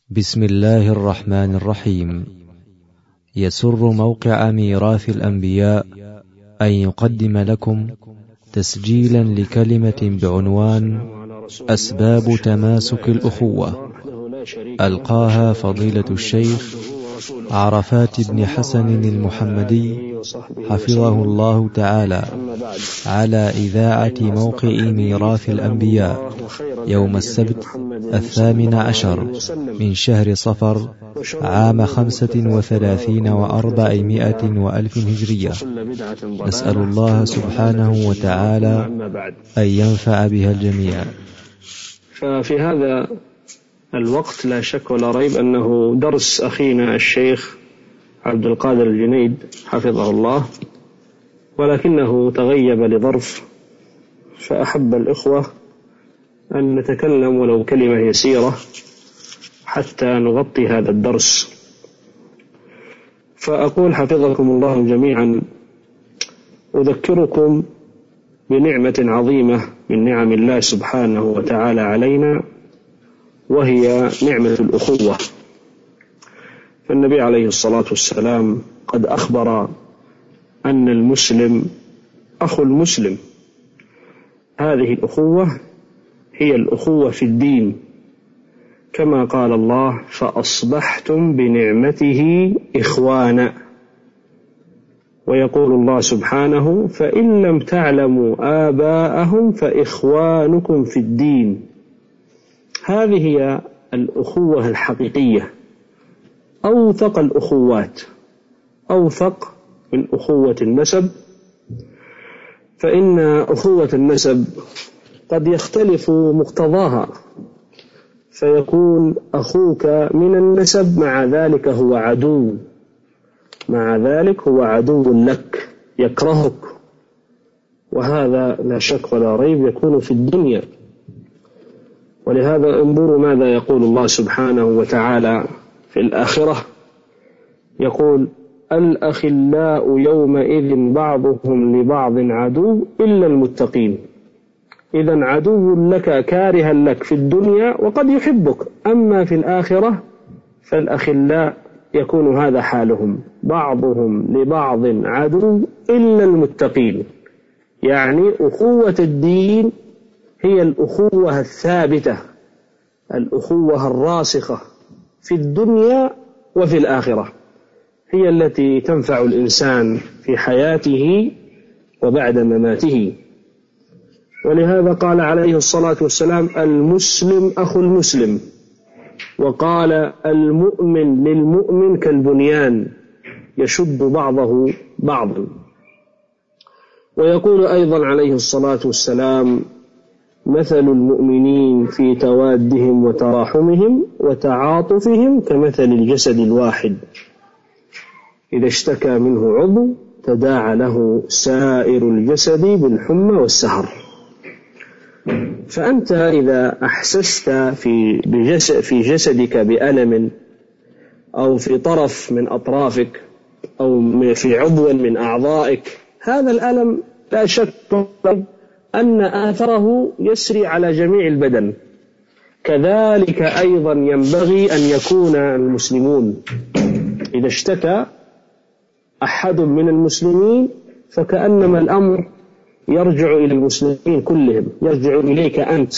بسم الله الرحمن الرحيم. يسر موقع ميراث الأنبياء أن يقدم لكم تسجيلا لكلمة بعنوان أسباب تماسك الأخوة، ألقاها فضيلة الشيخ عرفات بن حسن المحمدي حفظه الله تعالى على إذاعة موقع ميراث الأنبياء يوم السبت 18 من شهر صفر عام 35 و400 وألف هجرية. نسأل الله سبحانه وتعالى أن ينفع بها الجميع. ففي هذا الوقت لا شك ولا ريب أنه درس أخينا الشيخ عبد القادر الجنيد حفظه الله، ولكنه تغيب لظرف، فأحب الإخوة أن نتكلم ولو كلمة يسيرة حتى نغطي هذا الدرس. فأقول حفظكم الله جميعا: أذكركم بنعمة عظيمة من نعم الله سبحانه وتعالى علينا، وهي نعمة الأخوة. فالنبي عليه الصلاة والسلام قد أخبر أن المسلم أخو المسلم. هذه الأخوة هي الأخوة في الدين، كما قال الله: فأصبحتم بنعمته إخوانا. ويقول الله سبحانه: فإن لم تعلموا آباءهم فإخوانكم في الدين. هذه هي الأخوة الحقيقية، أوثق الأخوات، أوثق من أخوة النسب. فإن أخوة النسب قد يختلف مقتضاها، فيكون أخوك من النسب مع ذلك هو عدو، مع ذلك هو عدو لك، يكرهك، وهذا لا شك ولا ريب يكون في الدنيا. ولهذا انظروا ماذا يقول الله سبحانه وتعالى في الآخرة، يقول: الأخلاء يومئذ بعضهم لبعض عدو إلا المتقين. إذن عدو لك كارها لك في الدنيا وقد يحبك، أما في الآخرة فالأخلاء يكون هذا حالهم، بعضهم لبعض عدو إلا المتقين. يعني أخوة الدين هي الأخوة الثابتة، الأخوة الراسخة في الدنيا وفي الآخرة، هي التي تنفع الإنسان في حياته وبعد مماته. ولهذا قال عليه الصلاة والسلام: المسلم أخو المسلم، وقال: المؤمن للمؤمن كالبنيان يشد بعضه بعضا. ويقول أيضا عليه الصلاة والسلام: مثل المؤمنين في توادهم وتراحمهم وتعاطفهم كمثل الجسد الواحد، إذا اشتكى منه عضو تداعى له سائر الجسد بالحمى والسهر. فأنت إذا أحسست في جسدك بألم، أو في طرف من أطرافك، أو في عضو من أعضائك، هذا الألم لا شك أن آثره يسري على جميع البدن. كذلك أيضا ينبغي أن يكون المسلمون، إذا اشتكى أحد من المسلمين فكأنما الأمر يرجع إلى المسلمين كلهم، يرجع إليك أنت.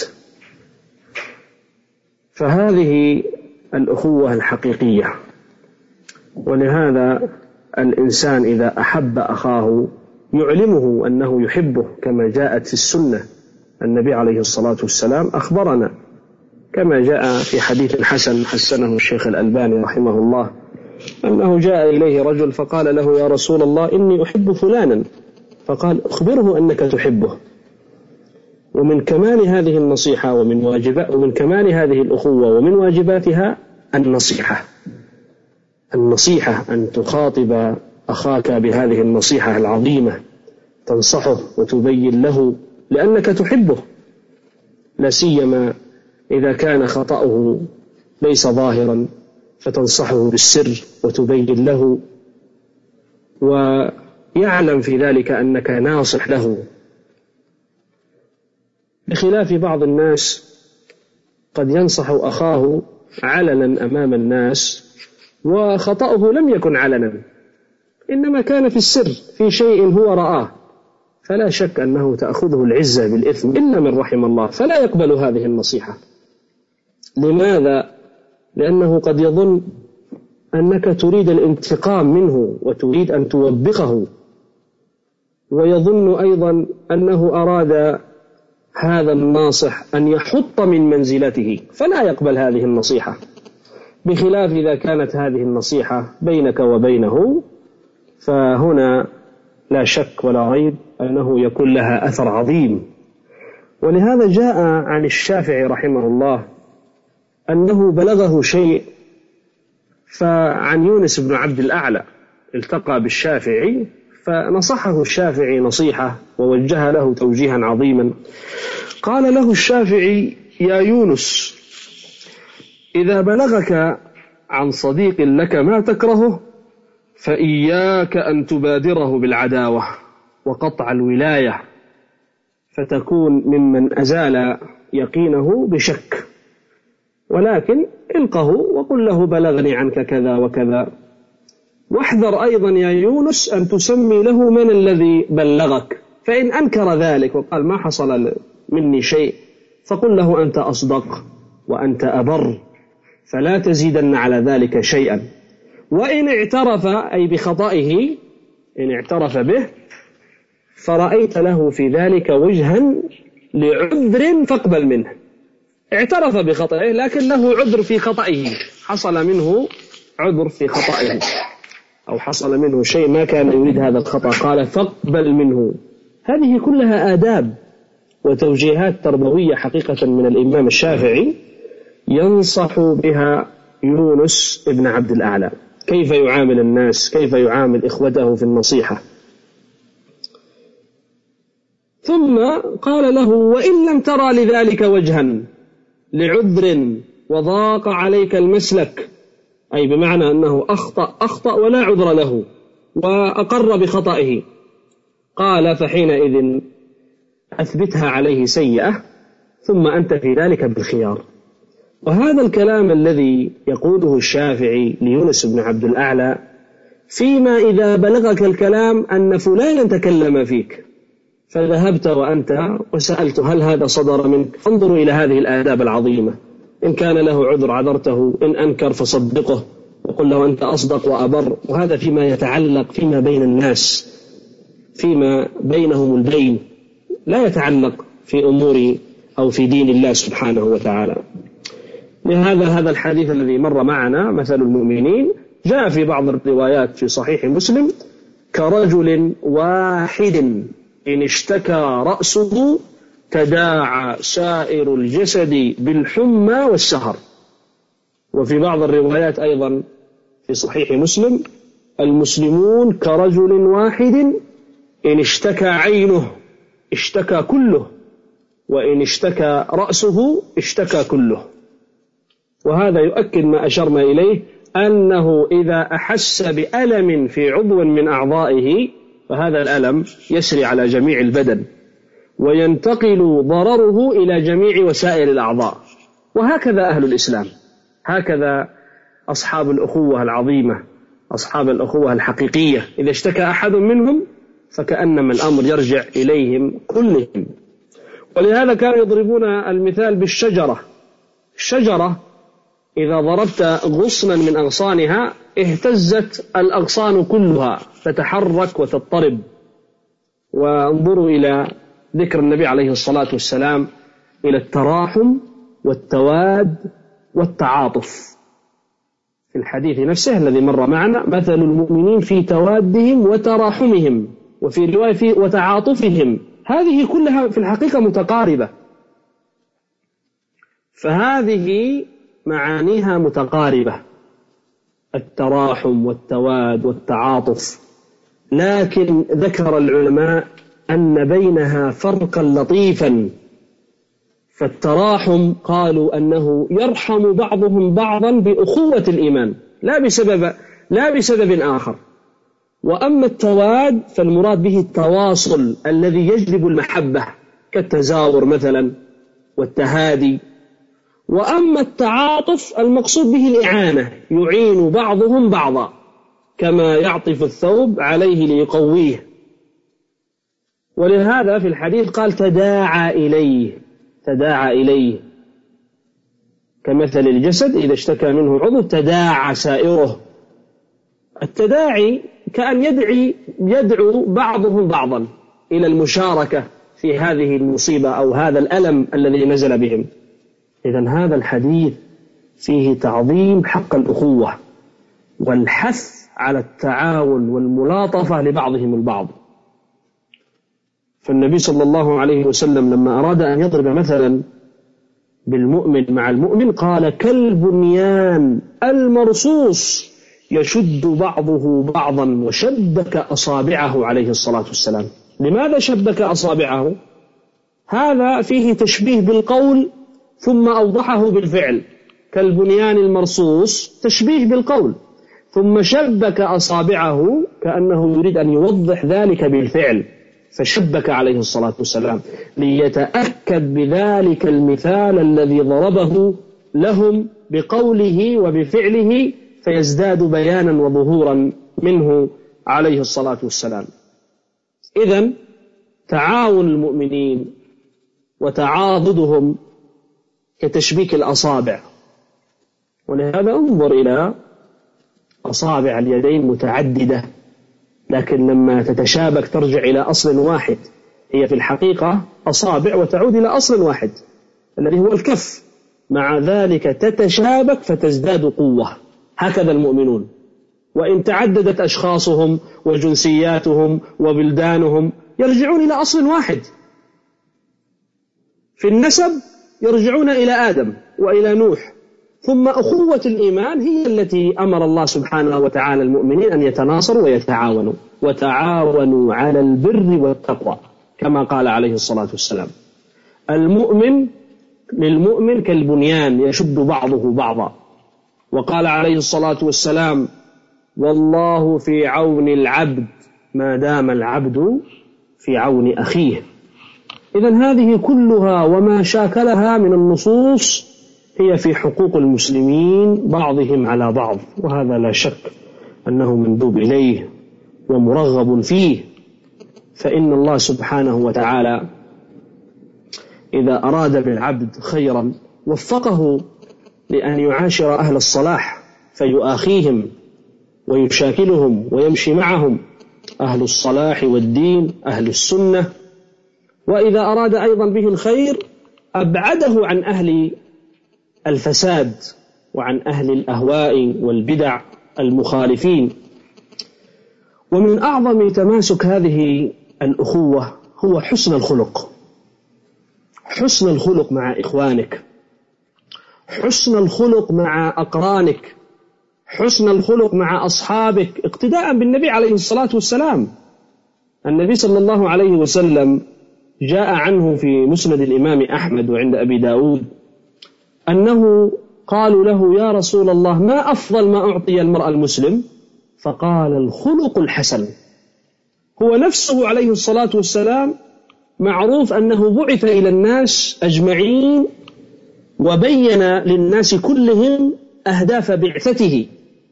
فهذه الأخوة الحقيقية. ولهذا الإنسان إذا أحب أخاه يعلمه أنه يحبه، كما جاءت في السنة. النبي عليه الصلاة والسلام أخبرنا كما جاء في حديث حسن حسنه الشيخ الألباني رحمه الله، أنه جاء إليه رجل فقال له: يا رسول الله، إني أحب فلانا. فقال: أخبره أنك تحبه. ومن كمال هذه النصيحة ومن كمال هذه الأخوة ومن واجباتها النصيحة أن تخاطب أخاك بهذه النصيحة العظيمة، تنصحه وتبين له لأنك تحبه، لا سيما إذا كان خطأه ليس ظاهرا، فتنصحه بالسر وتبين له، ويعلم في ذلك أنك ناصح له، بخلاف بعض الناس قد ينصح أخاه علنا أمام الناس، وخطأه لم يكن علنا، إنما كان في السر في شيء هو رآه، فلا شك أنه تأخذه العزة بالإثم إلا من رحم الله، فلا يقبل هذه النصيحة. لماذا؟ لأنه قد يظن أنك تريد الانتقام منه وتريد أن توبخه، ويظن أيضا أنه أراد هذا الناصح أن يحط من منزلته، فلا يقبل هذه النصيحة. بخلاف إذا كانت هذه النصيحة بينك وبينه، فهنا لا شك ولا ريب أنه يكون لها أثر عظيم. ولهذا جاء عن الشافعي رحمه الله أنه بلغه شيء، فعن يونس بن عبد الأعلى التقى بالشافعي، فنصحه الشافعي نصيحة ووجه له توجيها عظيما. قال له الشافعي: يا يونس، إذا بلغك عن صديق لك ما تكرهه فإياك أن تبادره بالعداوة وقطع الولاية، فتكون ممن أزال يقينه بشك، ولكن القه وقل له بلغني عنك كذا وكذا. واحذر أيضا يا يونس أن تسمي له من الذي بلغك، فإن أنكر ذلك وقال ما حصل مني شيء فقل له أنت أصدق وأنت أبر، فلا تزيدن على ذلك شيئا. وإن اعترف أي بخطئه، إن اعترف به فرأيت له في ذلك وجها لعذر فاقبل منه. اعترف بخطئه لكن له عذر في خطئه، حصل منه عذر في خطئه أو حصل منه شيء ما كان يريد هذا الخطأ، قال فاقبل منه. هذه كلها آداب وتوجيهات تربوية حقيقة من الإمام الشافعي ينصح بها يونس ابن عبد الأعلى، كيف يعامل الناس، كيف يعامل إخوته في النصيحة. ثم قال له: وإن لم ترى لذلك وجها لعذر وضاق عليك المسلك، أي بمعنى أنه أخطأ ولا عذر له وأقر بخطئه، قال فحينئذ أثبتها عليه سيئة، ثم أنت في ذلك بالخيار. وهذا الكلام الذي يقوله الشافعي ليونس بن عبد الأعلى فيما إذا بلغك الكلام أن فلانا تكلم فيك فذهبت وأنت وسألت هل هذا صدر منك، انظروا إلى هذه الآداب العظيمة. إن كان له عذر عذرته، إن أنكر فصدقه وقل له أنت أصدق وأبر. وهذا فيما يتعلق فيما بين الناس، فيما بينهم البين، لا يتعلق في أمور أو في دين الله سبحانه وتعالى. لهذا هذا الحديث الذي مر معنا مثل المؤمنين جاء في بعض الروايات في صحيح مسلم: كرجل واحد إن اشتكى رأسه تداعى سائر الجسد بالحمى والسهر. وفي بعض الروايات أيضا في صحيح مسلم: المسلمون كرجل واحد إن اشتكى عينه اشتكى كله، وإن اشتكى رأسه اشتكى كله. وهذا يؤكد ما أشرنا إليه، أنه إذا أحس بألم في عضو من أعضائه فهذا الألم يسري على جميع البدن وينتقل ضرره إلى جميع وسائل الأعضاء. وهكذا أهل الإسلام، هكذا أصحاب الأخوة العظيمة، أصحاب الأخوة الحقيقية، إذا اشتكى أحد منهم فكأنما الأمر يرجع إليهم كلهم. ولهذا كانوا يضربون المثال بالشجرة. الشجرة إذا ضربت غصنا من أغصانها اهتزت الأغصان كلها، تتحرك وتضطرب. وانظروا إلى ذكر النبي عليه الصلاة والسلام إلى التراحم والتواد والتعاطف في الحديث نفسه الذي مر معنا: مثل المؤمنين في توادهم وتراحمهم، وفي رواية في وتعاطفهم. هذه كلها في الحقيقة متقاربة، فهذه معانيها متقاربة، التراحم والتواد والتعاطف. لكن ذكر العلماء أن بينها فرقا لطيفا. فالتراحم قالوا أنه يرحم بعضهم بعضا بأخوة الإيمان لا بسبب آخر. وأما التواد فالمراد به التواصل الذي يجلب المحبة، كالتزاور مثلا والتهادي. وأما التعاطف المقصود به الإعانة، يعين بعضهم بعضا كما يعطف الثوب عليه ليقويه. ولهذا في الحديث قال تداعى إليه كمثل الجسد إذا اشتكى منه عضو تداعى سائره. التداعي كأن يدعو بعضهم بعضا إلى المشاركة في هذه المصيبة أو هذا الألم الذي نزل بهم. إذن هذا الحديث فيه تعظيم حق الأخوة والحث على التعاون والملاطفة لبعضهم البعض. فالنبي صلى الله عليه وسلم لما أراد أن يضرب مثلا بالمؤمن مع المؤمن قال كالبنيان المرصوص يشد بعضه بعضا، وشبك أصابعه عليه الصلاة والسلام. لماذا شبك أصابعه؟ هذا فيه تشبيه بالقول ثم أوضحه بالفعل. كالبنيان المرصوص تشبيه بالقول، ثم شبك أصابعه كأنه يريد أن يوضح ذلك بالفعل، فشبك عليه الصلاة والسلام ليتأكد بذلك المثال الذي ضربه لهم بقوله وبفعله، فيزداد بيانا وظهورا منه عليه الصلاة والسلام. إذن تعاون المؤمنين وتعاضدهم كتشبيك الأصابع. ولهذا انظر إلى أصابع اليدين متعددة، لكن لما تتشابك ترجع إلى أصل واحد. هي في الحقيقة أصابع وتعود إلى أصل واحد الذي هو الكف، مع ذلك تتشابك فتزداد قوة. هكذا المؤمنون، وإن تعددت أشخاصهم وجنسياتهم وبلدانهم يرجعون إلى أصل واحد. في النسب يرجعون إلى آدم وإلى نوح، ثم أخوة الإيمان هي التي أمر الله سبحانه وتعالى المؤمنين أن يتناصروا ويتعاونوا، وتعاونوا على البر والتقوى كما قال عليه الصلاة والسلام. المؤمن للمؤمن كالبنيان يشد بعضه بعضا. وقال عليه الصلاة والسلام والله في عون العبد ما دام العبد في عون أخيه. إذن هذه كلها وما شاكلها من النصوص هي في حقوق المسلمين بعضهم على بعض، وهذا لا شك أنه مندوب إليه ومرغب فيه. فإن الله سبحانه وتعالى إذا أراد بالعبد خيرا وفقه لأن يعاشر أهل الصلاح فيؤاخيهم ويشاكلهم ويمشي معهم، أهل الصلاح والدين أهل السنة. وإذا أراد أيضا به الخير أبعده عن أهل الفساد وعن أهل الأهواء والبدع المخالفين. ومن أعظم تماسك هذه الأخوة هو حسن الخلق، حسن الخلق مع إخوانك، حسن الخلق مع أقرانك، حسن الخلق مع أصحابك، اقتداء بالنبي عليه الصلاة والسلام. النبي صلى الله عليه وسلم جاء عنه في مسند الإمام أحمد وعند أبي داود أنه قالوا له يا رسول الله ما أفضل ما أعطي المرء المسلم؟ فقال الخلق الحسن. هو نفسه عليه الصلاة والسلام معروف أنه بعث إلى الناس أجمعين وبين للناس كلهم أهداف بعثته،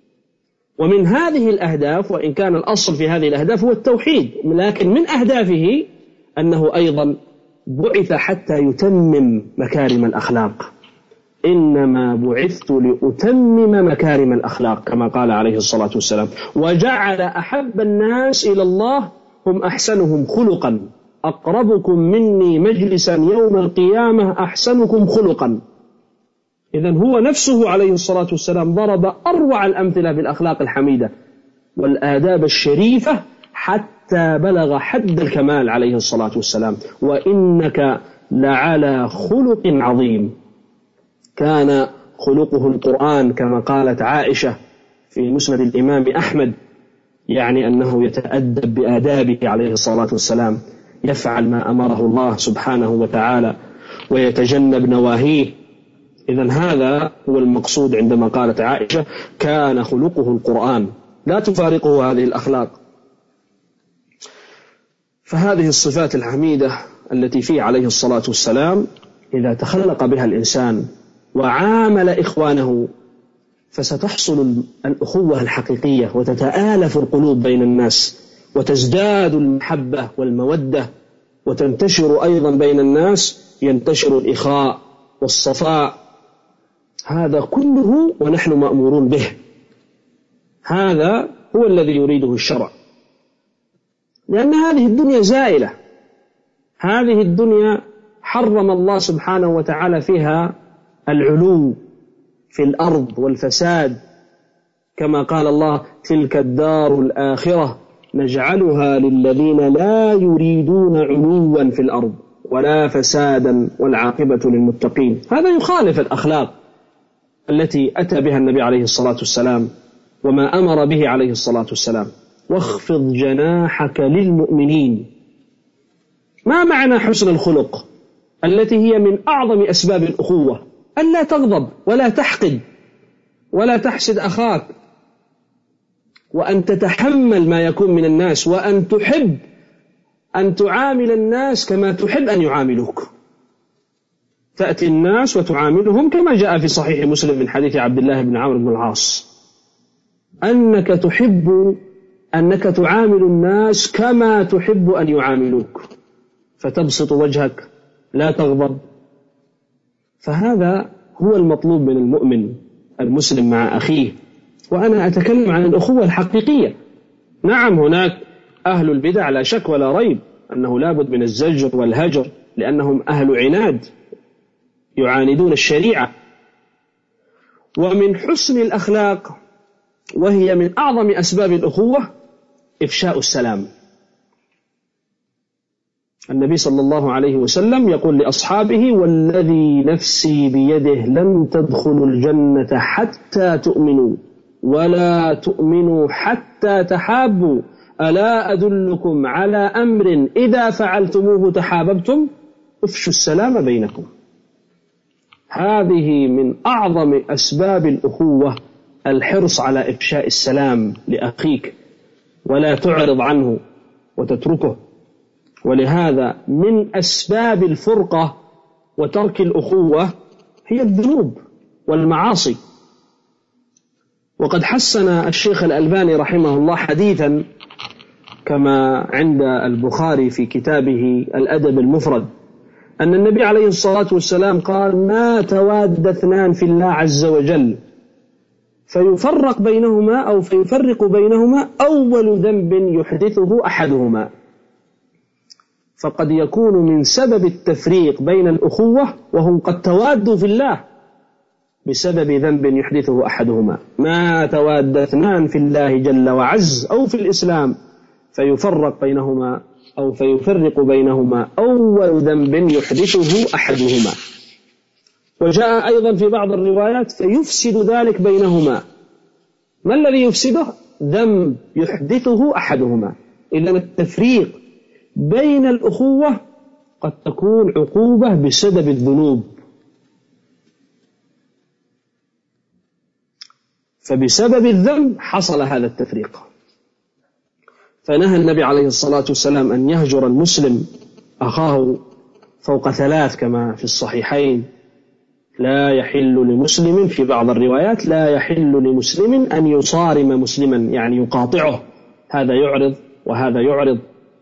ومن هذه الأهداف، وإن كان الأصل في هذه الأهداف هو التوحيد، لكن من أهدافه أنه أيضا بعث حتى يتمم مكارم الأخلاق. إنما بعثت لأتمم مكارم الأخلاق كما قال عليه الصلاة والسلام، وجعل أحب الناس إلى الله هم أحسنهم خلقا، أقربكم مني مجلسا يوم القيامة أحسنكم خلقا. إذن هو نفسه عليه الصلاة والسلام ضرب أروع الأمثلة بالأخلاق الحميدة والآداب الشريفة حتى بلغ حد الكمال عليه الصلاة والسلام. وإنك لعلى خلق عظيم. كان خلقه القرآن كما قالت عائشة في مسند الإمام أحمد، يعني أنه يتأدب بآدابه عليه الصلاة والسلام، يفعل ما أمره الله سبحانه وتعالى ويتجنب نواهيه. إذن هذا هو المقصود عندما قالت عائشة كان خلقه القرآن، لا تفارقه هذه الأخلاق. فهذه الصفات الحميدة التي فيه عليه الصلاة والسلام إذا تخلق بها الإنسان وعامل إخوانه، فستحصل الأخوة الحقيقية، وتتآلف القلوب بين الناس، وتزداد المحبة والمودة، وتنتشر أيضا بين الناس، ينتشر الإخاء والصفاء. هذا كله ونحن مأمورون به. هذا هو الذي يريده الشرع، لأن هذه الدنيا زائلة. هذه الدنيا حرم الله سبحانه وتعالى فيها العلو في الأرض والفساد، كما قال الله: تلك الدار الآخرة نجعلها للذين لا يريدون علوا في الأرض ولا فسادا والعاقبة للمتقين. هذا يخالف الأخلاق التي أتى بها النبي عليه الصلاة والسلام وما أمر به عليه الصلاة والسلام: واخفض جناحك للمؤمنين. ما معنى حسن الخلق التي هي من أعظم أسباب الأخوة؟ ألا تغضب ولا تحقد ولا تحسد أخاك، وأن تتحمل ما يكون من الناس، وأن تحب أن تعامل الناس كما تحب أن يعاملوك. تأتي الناس وتعاملهم كما جاء في صحيح مسلم من حديث عبد الله بن عمرو بن العاص، أنك تحب أنك تعامل الناس كما تحب أن يعاملوك، فتبسط وجهك لا تغضب. فهذا هو المطلوب من المؤمن المسلم مع أخيه. وأنا أتكلم عن الأخوة الحقيقية. نعم، هناك أهل البدع لا شك ولا ريب أنه لابد من الزجر والهجر، لأنهم أهل عناد يعاندون الشريعة. ومن حسن الأخلاق، وهي من أعظم أسباب الأخوة، إفشاء السلام. النبي صلى الله عليه وسلم يقول لأصحابه: والذي نفسي بيده لن تدخلوا الجنة حتى تؤمنوا، ولا تؤمنوا حتى تحابوا، ألا أدلكم على أمر إذا فعلتموه تحاببتم؟ افشوا السلام بينكم. هذه من أعظم أسباب الأخوة، الحرص على إفشاء السلام لأخيك، ولا تعرض عنه وتتركه. ولهذا من أسباب الفرقة وترك الأخوة هي الذنوب والمعاصي. وقد حسن الشيخ الألباني رحمه الله حديثا كما عند البخاري في كتابه الأدب المفرد، أن النبي عليه الصلاة والسلام قال: ما تواد اثنان في الله عز وجل فيفرق بينهما أو فيفرق بينهما أول ذنب يحدثه أحدهما. فقد يكون من سبب التفريق بين الأخوة وهم قد توادوا في الله بسبب ذنب يحدثه أحدهما. ما تواد اثنان في الله جل وعز أو في الإسلام فيفرق بينهما أو فيفرق بينهما أول ذنب يحدثه أحدهما. وجاء أيضا في بعض الروايات: فيفسد ذلك بينهما. ما الذي يفسده؟ ذنب يحدثه أحدهما. إذن التفريق بين الأخوة قد تكون عقوبة بسبب الذنوب، فبسبب الذنب حصل هذا التفريق. فنهى النبي عليه الصلاة والسلام أن يهجر المسلم أخاه فوق 3 كما في الصحيحين: لا يحل لمسلم، في بعض الروايات: لا يحل لمسلم أن يصارم مسلما، يعني يقاطعه، هذا يعرض وهذا يعرض.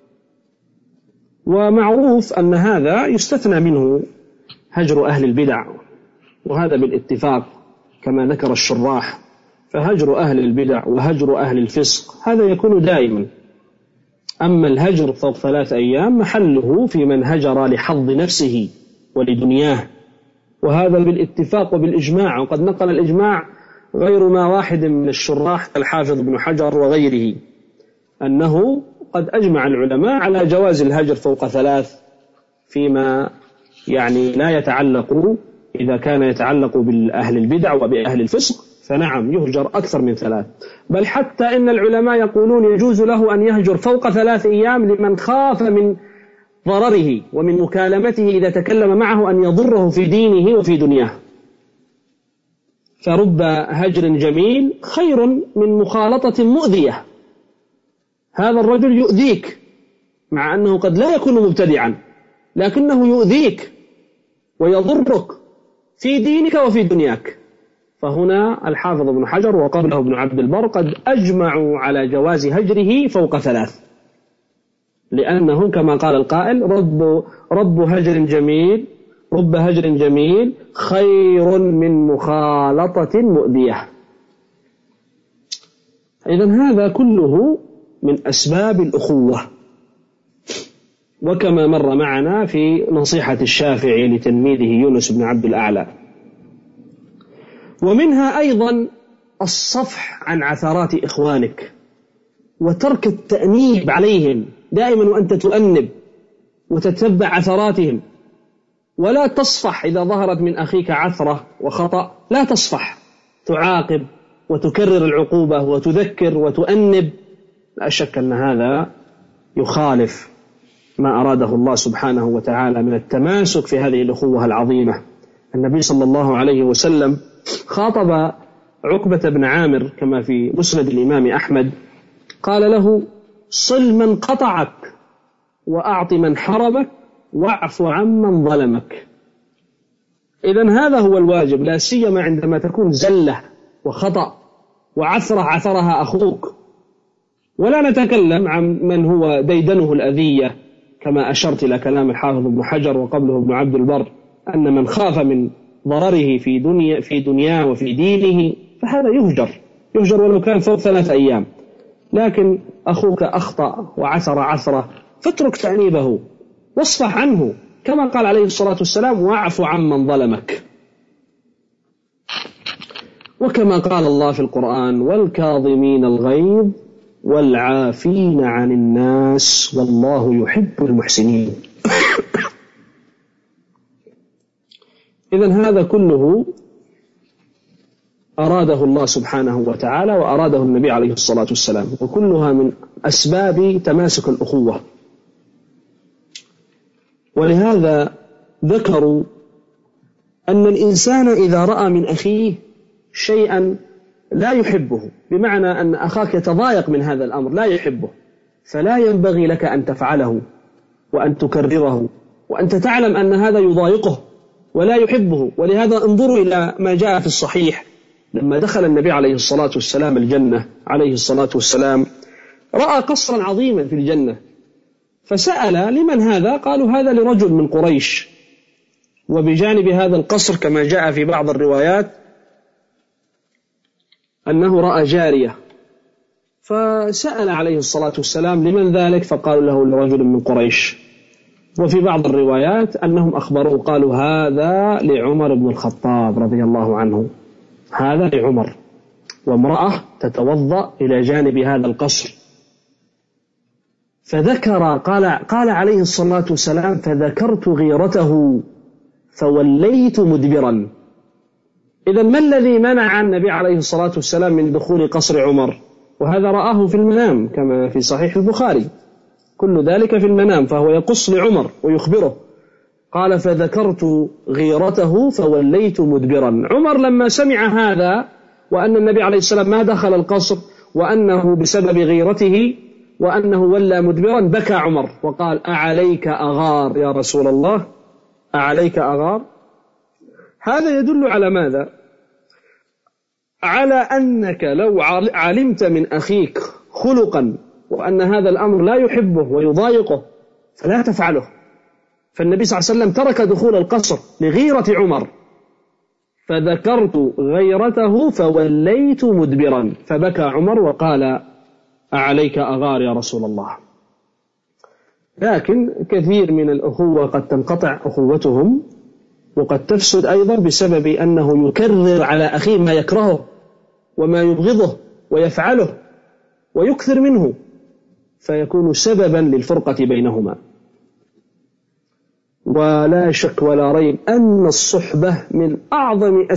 ومعروف أن هذا يستثنى منه هجر أهل البدع، وهذا بالاتفاق كما ذكر الشراح. فهجر أهل البدع وهجر أهل الفسق هذا يكون دائما. أما الهجر فوق 3 أيام محله في من هجر لحظ نفسه ولدنياه، وهذا بالاتفاق وبالإجماع. وقد نقل الإجماع غير ما واحد من الشراح كالحافظ بن حجر وغيره أنه قد أجمع العلماء على جواز الهجر فوق 3 فيما يعني لا يتعلق، إذا كان يتعلق بالأهل البدع وبأهل الفسق فنعم يهجر أكثر من 3. بل حتى إن العلماء يقولون يجوز له أن يهجر فوق 3 أيام لمن خاف من ضرره ومن مكالمته إذا تكلم معه أن يضره في دينه وفي دنياه. فرب هجر جميل خير من مخالطة مؤذية. هذا الرجل يؤذيك مع أنه قد لا يكون مبتدعا، لكنه يؤذيك ويضرك في دينك وفي دنياك. فهنا الحافظ ابن حجر وقبله ابن عبد البر قد أجمعوا على جواز هجره فوق 3، لأنه كما قال القائل رب هجر جميل خير من مخالطة مؤذية. إذن هذا كله من أسباب الأخوة، وكما مر معنا في نصيحة الشافعي لتلميذه يونس بن عبد الأعلى. ومنها أيضا الصفح عن عثرات إخوانك وترك التأنيب عليهم دائما، وأنت تؤنب وتتبع عثراتهم، ولا تصفح إذا ظهرت من أخيك عثرة وخطأ، لا تصفح، تعاقب وتكرر العقوبة وتذكر وتؤنب. لا شك أن هذا يخالف ما أراده الله سبحانه وتعالى من التماسك في هذه الأخوة العظيمة. النبي صلى الله عليه وسلم خاطب عقبة بن عامر كما في مسند الإمام أحمد، قال له: صل من قطعك وأعط من حرمك واعف عمن ظلمك. إذن هذا هو الواجب، لا سيما عندما تكون زلة وخطأ وعثرة عثرها أخوك. ولا نتكلم عن من هو ديدنه الأذية، كما أشرت إلى كلام الحافظ ابن حجر وقبله ابن عبد البر أن من خاف من ضرره في دنياه وفي دينه فهذا يهجر ولو كان فوق 3 أيام. لكن أخوك أخطأ وعثر عثرة فاترك تأنيبه واصفح عنه، كما قال عليه الصلاة والسلام: واعف عمن ظلمك. وكما قال الله في القرآن: والكاظمين الغيظ والعافين عن الناس والله يحب المحسنين. إذن هذا كله أراده الله سبحانه وتعالى وأراده النبي عليه الصلاة والسلام، وكلها من أسباب تماسك الأخوة. ولهذا ذكروا أن الإنسان إذا رأى من أخيه شيئا لا يحبه، بمعنى أن أخاك يتضايق من هذا الأمر لا يحبه، فلا ينبغي لك أن تفعله وأن تكرره، وأنت تعلم أن هذا يضايقه ولا يحبه. ولهذا انظروا إلى ما جاء في الصحيح لما دخل النبي عليه الصلاة والسلام الجنة عليه الصلاة والسلام، رأى قصرا عظيما في الجنة، فسأل: لمن هذا؟ قالوا: هذا لرجل من قريش. وبجانب هذا القصر كما جاء في بعض الروايات أنه رأى جارية، فسأل عليه الصلاة والسلام: لمن ذلك؟ فقالوا له: لرجل من قريش. وفي بعض الروايات أنهم أخبروه قالوا: هذا لعمر بن الخطاب رضي الله عنه، هذا لعمر. وامرأة تتوضأ إلى جانب هذا القصر، فذكر قال عليه الصلاة والسلام: فذكرت غيرته فوليت مدبرا. إذن ما الذي منع النبي عليه الصلاة والسلام من دخول قصر عمر؟ وهذا رآه في المنام كما في صحيح البخاري، كل ذلك في المنام، فهو يقص لعمر ويخبره. قال: فذكرت غيرته فوليت مدبرا. عمر لما سمع هذا وأن النبي عليه السلام ما دخل القصر وأنه بسبب غيرته وأنه ولى مدبرا، بكى عمر وقال: أعليك أغار يا رسول الله، أعليك أغار. هذا يدل على ماذا؟ على أنك لو علمت من أخيك خلقا وأن هذا الأمر لا يحبه ويضايقه فلا تفعله. فالنبي صلى الله عليه وسلم ترك دخول القصر لغيرة عمر، فذكرت غيرته فوليت مدبرا، فبكى عمر وقال: أعليك أغار يا رسول الله. لكن كثير من الأخوة قد تنقطع أخوتهم وقد تفسد أيضا بسبب أنه يكرر على أخيه ما يكرهه وما يبغضه ويفعله ويكثر منه، فيكون سببا للفرقة بينهما. ولا شك ولا ريب أن الصحبة من أعظم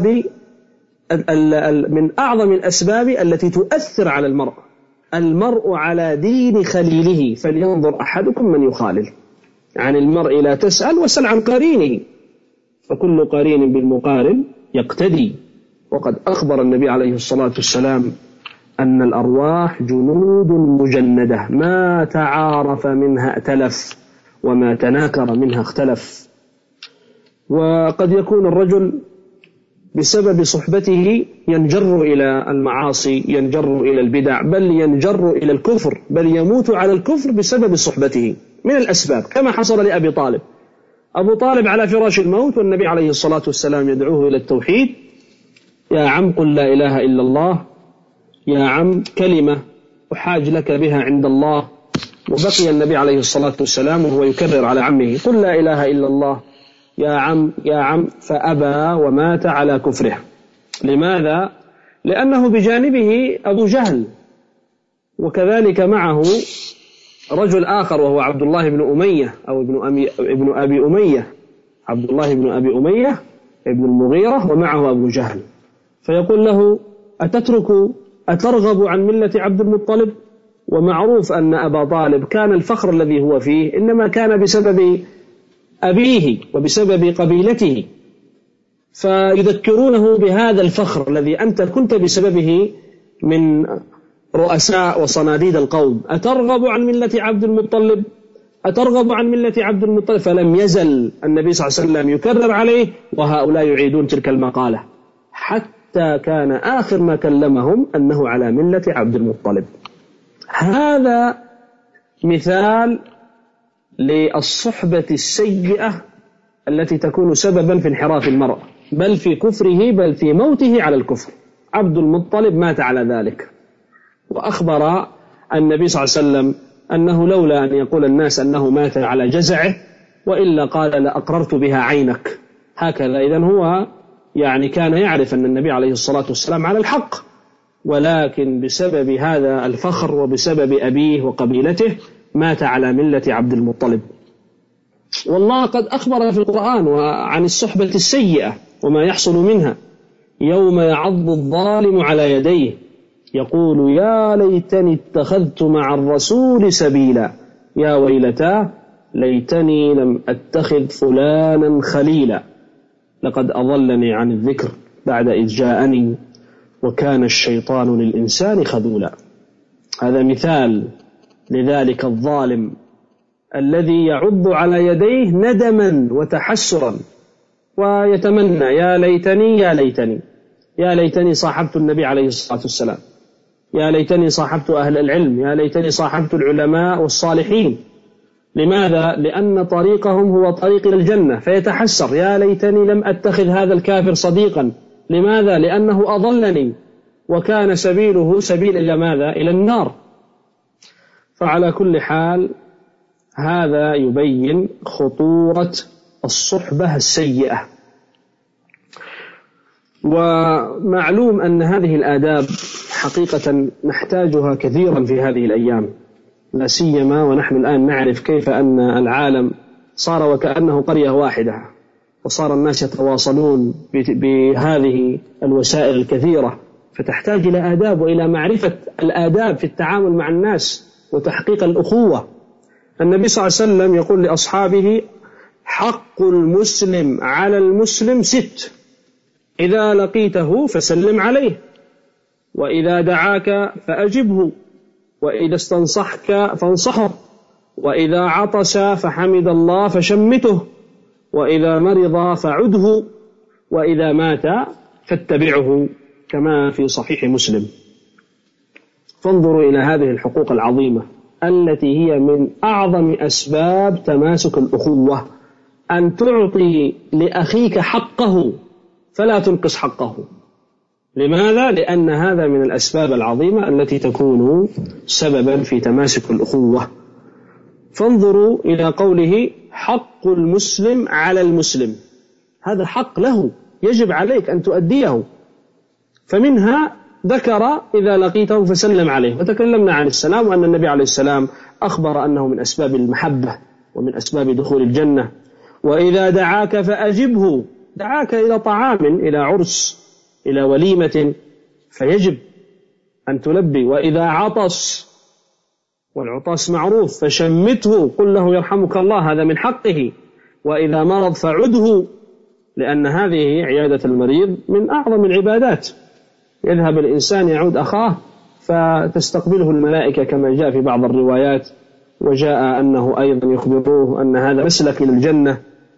الأسباب التي تؤثر على المرء على دين خليله، فلينظر أحدكم من يخالل. عن المرء لا تسأل وسل عن قرينه، فكل قرين بالمقارن يقتدي. وقد أخبر النبي عليه الصلاة والسلام أن الأرواح جنود مجندة، ما تعارف منها ائتلف وما تناكر منها اختلف. وقد يكون الرجل بسبب صحبته ينجر إلى المعاصي، ينجر إلى البدع، بل ينجر إلى الكفر، بل يموت على الكفر بسبب صحبته من الأسباب، كما حصل لأبي طالب. أبو طالب على فراش الموت والنبي عليه الصلاة والسلام يدعوه إلى التوحيد: يا عم قل لا إله إلا الله، يا عم كلمة أحاج لك بها عند الله. وبقي النبي عليه الصلاة والسلام وهو يكرر على عمه: قل لا إله إلا الله يا عم يا عم، فأبى ومات على كفره. لماذا؟ لأنه بجانبه أبو جهل، وكذلك معه رجل آخر وهو عبد الله بن أمية أو ابن أبي أمية، عبد الله بن أبي أمية ابن المغيرة، ومعه أبو جهل. فيقول له: أترغب عن ملة عبد المطلب؟ ومعروف أن أبا طالب كان الفخر الذي هو فيه إنما كان بسبب أبيه وبسبب قبيلته، فيذكرونه بهذا الفخر الذي أنت كنت بسببه من رؤساء وصناديد القوم. أترغب عن ملة عبد المطلب؟ أترغب عن ملة عبد المطلب؟ فلم يزل النبي صلى الله عليه وسلم يكرر عليه وهؤلاء يعيدون تلك المقالة، حتى كان آخر ما كلمهم أنه على ملة عبد المطلب. هذا مثال للصحبة السيئة التي تكون سببا في انحراف المرء، بل في كفره، بل في موته على الكفر. عبد المطلب مات على ذلك، وأخبر النبي صلى الله عليه وسلم أنه لولا أن يقول الناس أنه مات على جزعه وإلا قال لأقررت بها عينك. هكذا. إذن هو كان يعرف أن النبي عليه الصلاة والسلام على الحق، ولكن بسبب هذا الفخر وبسبب أبيه وقبيلته مات على ملة عبد المطلب. والله قد أخبر في القرآن عن الصحبة السيئة وما يحصل منها: يوم يعض الظالم على يديه يقول يا ليتني اتخذت مع الرسول سبيلا، يا ويلتاه ليتني لم أتخذ فلانا خليلا، لقد أضلني عن الذكر بعد إذ جاءني وكان الشيطان للإنسان خذولا. هذا مثال لذلك الظالم الذي يعض على يديه ندما وتحسرا ويتمنى: يا ليتني يا ليتني يا ليتني صاحبت النبي عليه الصلاة والسلام، يا ليتني صاحبت أهل العلم، يا ليتني صاحبت العلماء والصالحين. لماذا؟ لأن طريقهم هو طريق إلى الجنة، فيتحسر: يا ليتني لم أتخذ هذا الكافر صديقا. لماذا؟ لأنه أضلني وكان سبيله سبيل إلى ماذا؟ إلى النار. فعلى كل حال هذا يبين خطورة الصحبة السيئة. ومعلوم أن هذه الآداب حقيقة نحتاجها كثيرا في هذه الأيام، لا سيما ونحن الآن نعرف كيف أن العالم صار وكأنه قرية واحدة، وصار الناس يتواصلون بهذه الوسائل الكثيرة، فتحتاج إلى آداب وإلى معرفة الآداب في التعامل مع الناس وتحقيق الأخوة. النبي صلى الله عليه وسلم يقول لأصحابه: حق المسلم على المسلم 6: إذا لقيته فسلم عليه، وإذا دعاك فأجبه، وإذا استنصحك فانصحه، وإذا عطس فحمد الله فشمته، وإذا مرض فعده، وإذا مات فاتبعه، كما في صحيح مسلم. فانظروا إلى هذه الحقوق العظيمة التي هي من أعظم أسباب تماسك الأخوة، أن تعطي لأخيك حقه فلا تنقص حقه. لماذا؟ لأن هذا من الأسباب العظيمة التي تكون سببا في تماسك الأخوة. فانظروا إلى قوله: حق المسلم على المسلم، هذا حق له يجب عليك أن تؤديه. فمنها ذكر: إذا لقيته فسلم عليه، وتكلمنا عن السلام، وأن النبي عليه السلام أخبر أنه من أسباب المحبة ومن أسباب دخول الجنة. وإذا دعاك فأجبه، دعاك إلى طعام، إلى عرس، إلى وليمة، فيجب أن تلبي. وإذا عطس، والعطاس معروف، فشمته، قل له يرحمك الله، هذا من حقه. وإذا مرض فعده، لأن هذه عيادة المريض من أعظم العبادات. يذهب الإنسان يعود أخاه فتستقبله الملائكة كما جاء في بعض الروايات، وجاء أنه أيضا يخبروه أن هذا مسلك إلى الجنة.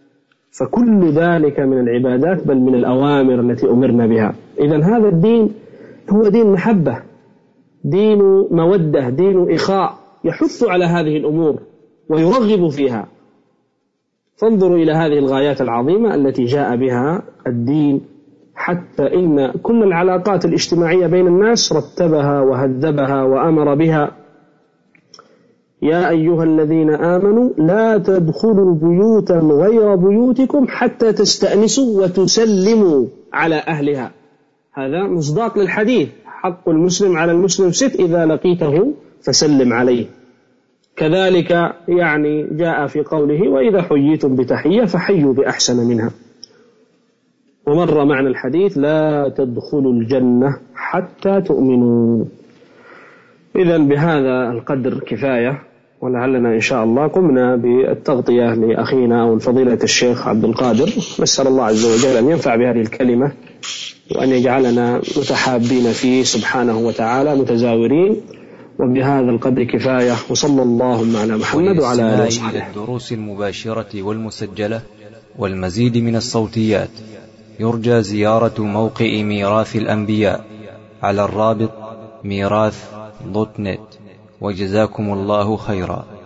فكل ذلك من العبادات بل من الأوامر التي أمرنا بها. إذن هذا الدين هو دين محبة، دين مودة، دين إخاء، يحث على هذه الأمور ويرغب فيها. فانظروا إلى هذه الغايات العظيمة التي جاء بها الدين، حتى إن كل العلاقات الاجتماعية بين الناس رتبها وهذبها وأمر بها. يا أيها الذين آمنوا لا تدخلوا بيوتا غير بيوتكم حتى تستأنسوا وتسلموا على أهلها. هذا مصداق للحديث: حق المسلم على المسلم 6، إذا لقيته فسلم عليه. كذلك يعني جاء في قوله: وإذا حييتم بتحية فحيوا بأحسن منها. ومر معنى الحديث: لا تدخلوا الجنة حتى تؤمنوا. إذن بهذا القدر كفاية، ولعلنا إن شاء الله قمنا بالتغطية لأخينا أو الفضيلة الشيخ عبد القادر. نسأل الله عز وجل أن ينفع بهذه الكلمة وأن يجعلنا متحابين فيه سبحانه وتعالى متزاورين. وبهذا القدر كفاية، وصلى اللهم على محمد وعلى آله وصحبه. الدروس المباشرة والمسجلة والمزيد من الصوتيات يرجى زيارة موقع ميراث الأنبياء على الرابط ميراث.net. وجزاكم الله خيرا.